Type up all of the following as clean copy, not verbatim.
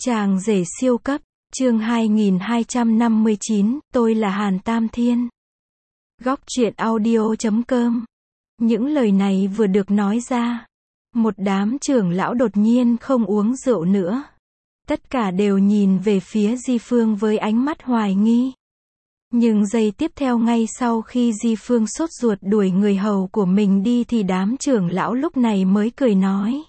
Chàng rể siêu cấp, chương 2259, tôi là Hàn Tam Thiên. Góc truyện audio.com. Những lời này vừa được nói ra, một đám trưởng lão đột nhiên không uống rượu nữa. Tất cả đều nhìn về phía Di Phương với ánh mắt hoài nghi. Nhưng giây tiếp theo ngay sau khi Di Phương sốt ruột đuổi người hầu của mình đi thì đám trưởng lão lúc này mới cười nói.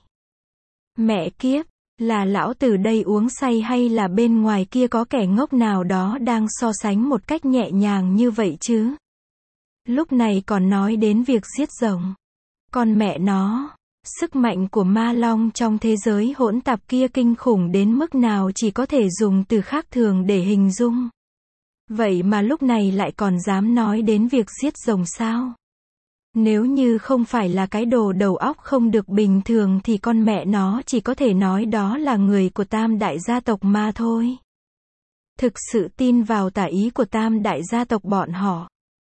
Mẹ kiếp, là lão tử đây uống say hay là bên ngoài kia có kẻ ngốc nào đó đang so sánh một cách nhẹ nhàng như vậy chứ? Lúc này còn nói đến việc giết rồng. Con mẹ nó, sức mạnh của ma long trong thế giới hỗn tạp kia kinh khủng đến mức nào chỉ có thể dùng từ khác thường để hình dung. Vậy mà lúc này lại còn dám nói đến việc giết rồng sao? Nếu như không phải là cái đồ đầu óc không được bình thường thì con mẹ nó chỉ có thể nói đó là người của Tam đại gia tộc mà thôi. Thực sự tin vào tà ý của Tam đại gia tộc bọn họ.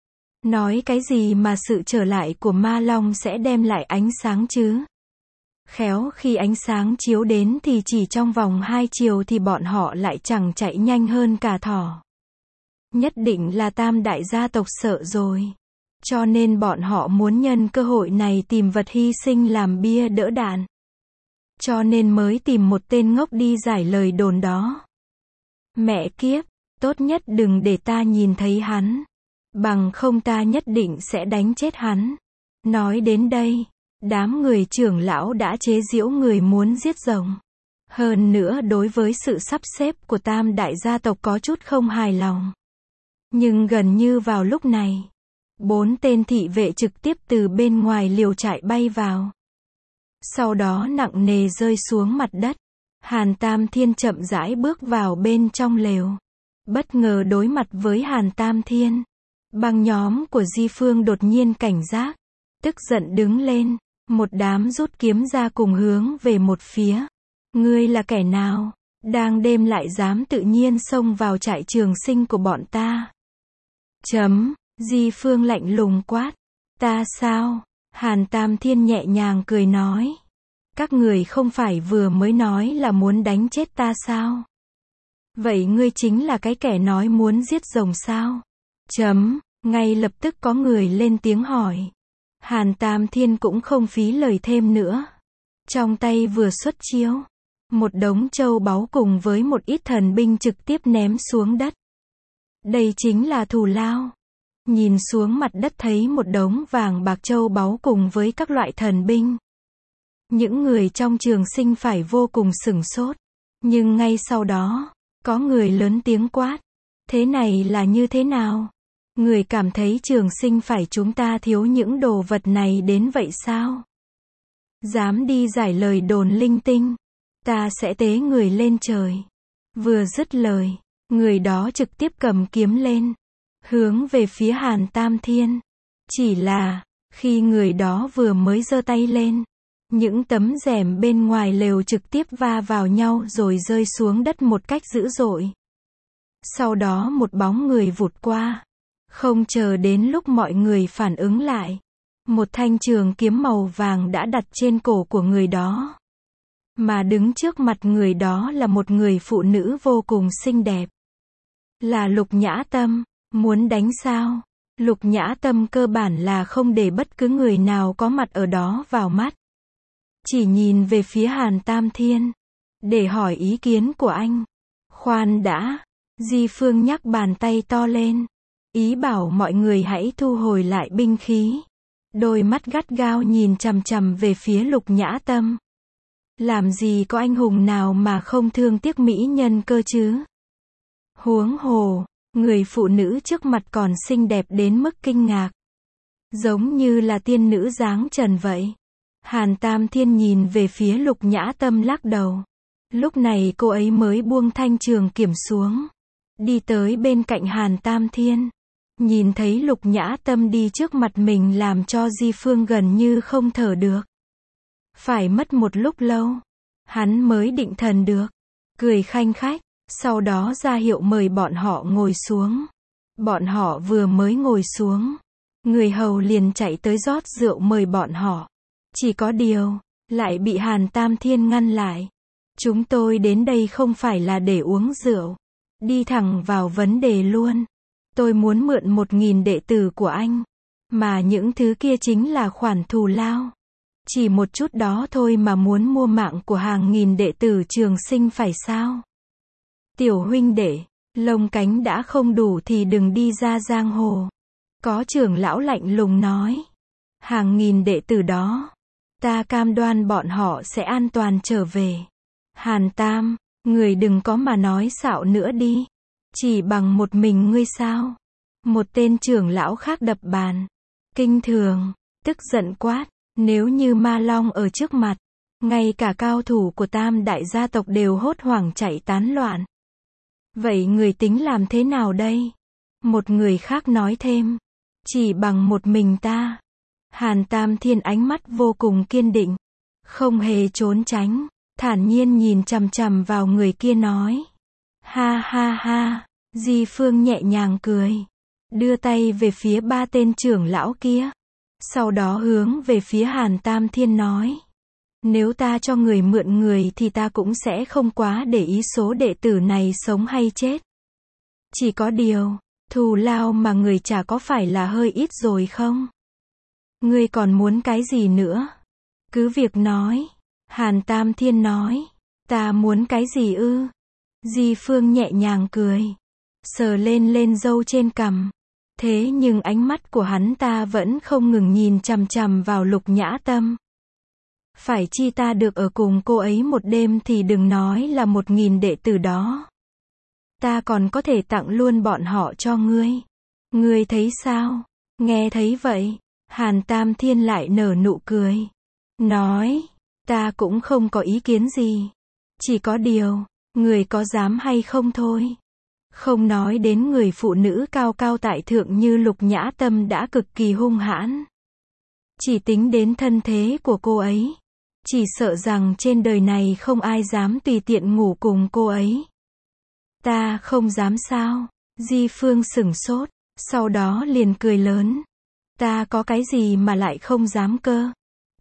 Nói cái gì mà sự trở lại của ma long sẽ đem lại ánh sáng chứ? Khéo khi ánh sáng chiếu đến thì chỉ trong vòng 2 chiều thì bọn họ lại chẳng chạy nhanh hơn cả thỏ. Nhất định là Tam đại gia tộc sợ rồi. Cho nên bọn họ muốn nhân cơ hội này tìm vật hy sinh làm bia đỡ đạn. Cho nên mới tìm một tên ngốc đi giải lời đồn đó. Mẹ kiếp, tốt nhất đừng để ta nhìn thấy hắn. Bằng không ta nhất định sẽ đánh chết hắn. Nói đến đây, đám người trưởng lão đã chế giễu người muốn giết rồng. Hơn nữa đối với sự sắp xếp của Tam đại gia tộc có chút không hài lòng. Nhưng gần như vào lúc này, 4 tên thị vệ trực tiếp từ bên ngoài liều trại bay vào. Sau đó nặng nề rơi xuống mặt đất. Hàn Tam Thiên chậm rãi bước vào bên trong lều. Bất ngờ đối mặt với Hàn Tam Thiên. Băng nhóm của Di Phương đột nhiên cảnh giác. Tức giận đứng lên. Một đám rút kiếm ra cùng hướng về một phía. Ngươi là kẻ nào? Đang đêm lại dám tự nhiên xông vào trại trường sinh của bọn ta. Di Phương lạnh lùng quát. Ta sao? Hàn Tam Thiên nhẹ nhàng cười nói. Các người không phải vừa mới nói là muốn đánh chết ta sao? Vậy ngươi chính là cái kẻ nói muốn giết rồng sao? Ngay lập tức có người lên tiếng hỏi. Hàn Tam Thiên cũng không phí lời thêm nữa. Trong tay vừa xuất chiếu. Một đống châu báu cùng với một ít thần binh trực tiếp ném xuống đất. Đây chính là thù lao. Nhìn xuống mặt đất thấy một đống vàng bạc châu báu cùng với các loại thần binh. Những người trong trường sinh phải vô cùng sửng sốt. Nhưng ngay sau đó, có người lớn tiếng quát. Thế này là như thế nào? Người cảm thấy trường sinh phải chúng ta thiếu những đồ vật này đến vậy sao? Dám đi giải lời đồn linh tinh. Ta sẽ tế người lên trời. Vừa dứt lời, người đó trực tiếp cầm kiếm lên. Hướng về phía Hàn Tam Thiên. Chỉ là, khi người đó vừa mới giơ tay lên, những tấm rèm bên ngoài lều trực tiếp va vào nhau rồi rơi xuống đất một cách dữ dội. Sau đó một bóng người vụt qua. Không chờ đến lúc mọi người phản ứng lại. Một thanh trường kiếm màu vàng đã đặt trên cổ của người đó. Mà đứng trước mặt người đó là một người phụ nữ vô cùng xinh đẹp. Là Lục Nhã Tâm. Muốn đánh sao? Lục Nhã Tâm cơ bản là không để bất cứ người nào có mặt ở đó vào mắt. Chỉ nhìn về phía Hàn Tam Thiên. Để hỏi ý kiến của anh. Khoan đã. Di Phương nhắc bàn tay to lên. Ý bảo mọi người hãy thu hồi lại binh khí. Đôi mắt gắt gao nhìn chằm chằm về phía Lục Nhã Tâm. Làm gì có anh hùng nào mà không thương tiếc mỹ nhân cơ chứ? Huống hồ. Người phụ nữ trước mặt còn xinh đẹp đến mức kinh ngạc. Giống như là tiên nữ dáng trần vậy. Hàn Tam Thiên nhìn về phía Lục Nhã Tâm lắc đầu. Lúc này cô ấy mới buông thanh trường kiếm xuống. Đi tới bên cạnh Hàn Tam Thiên. Nhìn thấy Lục Nhã Tâm đi trước mặt mình làm cho Di Phương gần như không thở được. Phải mất một lúc lâu. Hắn mới định thần được. Cười khanh khách. Sau đó ra hiệu mời bọn họ ngồi xuống. Bọn họ vừa mới ngồi xuống. Người hầu liền chạy tới rót rượu mời bọn họ. Chỉ có điều, lại bị Hàn Tam Thiên ngăn lại. Chúng tôi đến đây không phải là để uống rượu. Đi thẳng vào vấn đề luôn. Tôi muốn mượn 1.000 đệ tử của anh. Mà những thứ kia chính là khoản thù lao. Chỉ một chút đó thôi mà muốn mua mạng của hàng nghìn đệ tử Trường Sinh phải sao? Tiểu huynh đệ, lông cánh đã không đủ thì đừng đi ra giang hồ. Có trưởng lão lạnh lùng nói. Hàng nghìn đệ tử đó, ta cam đoan bọn họ sẽ an toàn trở về. Hàn Tam, người đừng có mà nói xạo nữa đi. Chỉ bằng một mình ngươi sao? Một tên trưởng lão khác đập bàn. Kinh thường, tức giận quát. Nếu như Ma Long ở trước mặt, ngay cả cao thủ của Tam đại gia tộc đều hốt hoảng chạy tán loạn. Vậy người tính làm thế nào đây? Một người khác nói thêm. Chỉ bằng một mình ta. Hàn Tam Thiên ánh mắt vô cùng kiên định. Không hề trốn tránh. Thản nhiên nhìn chằm chằm vào người kia nói. Ha ha ha. Di Phương nhẹ nhàng cười. Đưa tay về phía ba tên trưởng lão kia. Sau đó hướng về phía Hàn Tam Thiên nói. Nếu ta cho người mượn người thì ta cũng sẽ không quá để ý số đệ tử này sống hay chết. Chỉ có điều, thù lao mà người trả có phải là hơi ít rồi không? Ngươi còn muốn cái gì nữa? Cứ việc nói. Hàn Tam Thiên nói. Ta muốn cái gì ư? Di Phương nhẹ nhàng cười. Sờ lên râu trên cằm. Thế nhưng ánh mắt của hắn ta vẫn không ngừng nhìn chằm chằm vào Lục Nhã Tâm. Phải chi ta được ở cùng cô ấy một đêm thì đừng nói là 1.000 đệ tử đó. Ta còn có thể tặng luôn bọn họ cho ngươi. Ngươi thấy sao? Nghe thấy vậy, Hàn Tam Thiên lại nở nụ cười. Nói, ta cũng không có ý kiến gì. Chỉ có điều, người có dám hay không thôi. Không nói đến người phụ nữ cao cao tại thượng như Lục Nhã Tâm đã cực kỳ hung hãn. Chỉ tính đến thân thế của cô ấy. Chỉ sợ rằng trên đời này không ai dám tùy tiện ngủ cùng cô ấy. Ta không dám sao? Di Phương sửng sốt, sau đó liền cười lớn. Ta có cái gì mà lại không dám cơ?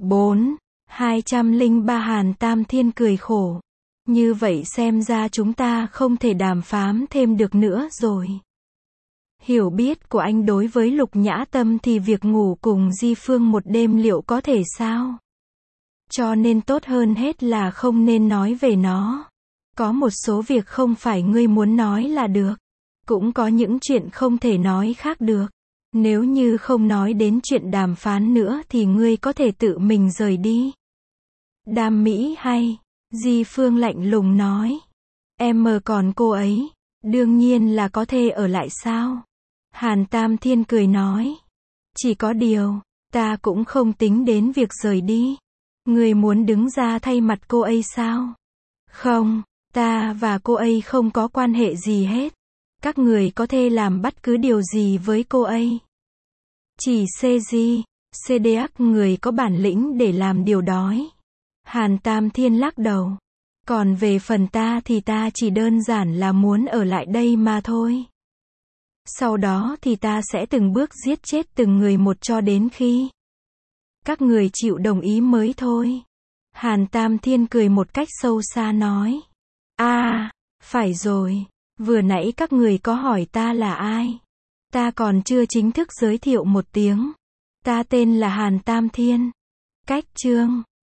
203 Hàn Tam Thiên cười khổ. Như vậy xem ra chúng ta không thể đàm phán thêm được nữa rồi. Hiểu biết của anh đối với Lục Nhã Tâm thì việc ngủ cùng Di Phương một đêm liệu có thể sao? Cho nên tốt hơn hết là không nên nói về nó. Có một số việc không phải ngươi muốn nói là được. Cũng có những chuyện không thể nói khác được. Nếu như không nói đến chuyện đàm phán nữa thì ngươi có thể tự mình rời đi. Đam mỹ hay? Di Phương lạnh lùng nói. Em mờ còn cô ấy. Đương nhiên là có thể ở lại sao? Hàn Tam Thiên cười nói. Chỉ có điều, ta cũng không tính đến việc rời đi. Ngươi muốn đứng ra thay mặt cô ấy sao? Không, ta và cô ấy không có quan hệ gì hết. Các người có thể làm bất cứ điều gì với cô ấy. Chỉ CDH người có bản lĩnh để làm điều đó. Hàn Tam Thiên lắc đầu. Còn về phần ta thì ta chỉ đơn giản là muốn ở lại đây mà thôi. Sau đó thì ta sẽ từng bước giết chết từng người một cho đến khi các người chịu đồng ý mới thôi. Hàn Tam Thiên cười một cách sâu xa nói. Phải rồi. Vừa nãy các người có hỏi ta là ai? Ta còn chưa chính thức giới thiệu một tiếng. Ta tên là Hàn Tam Thiên. Cách chương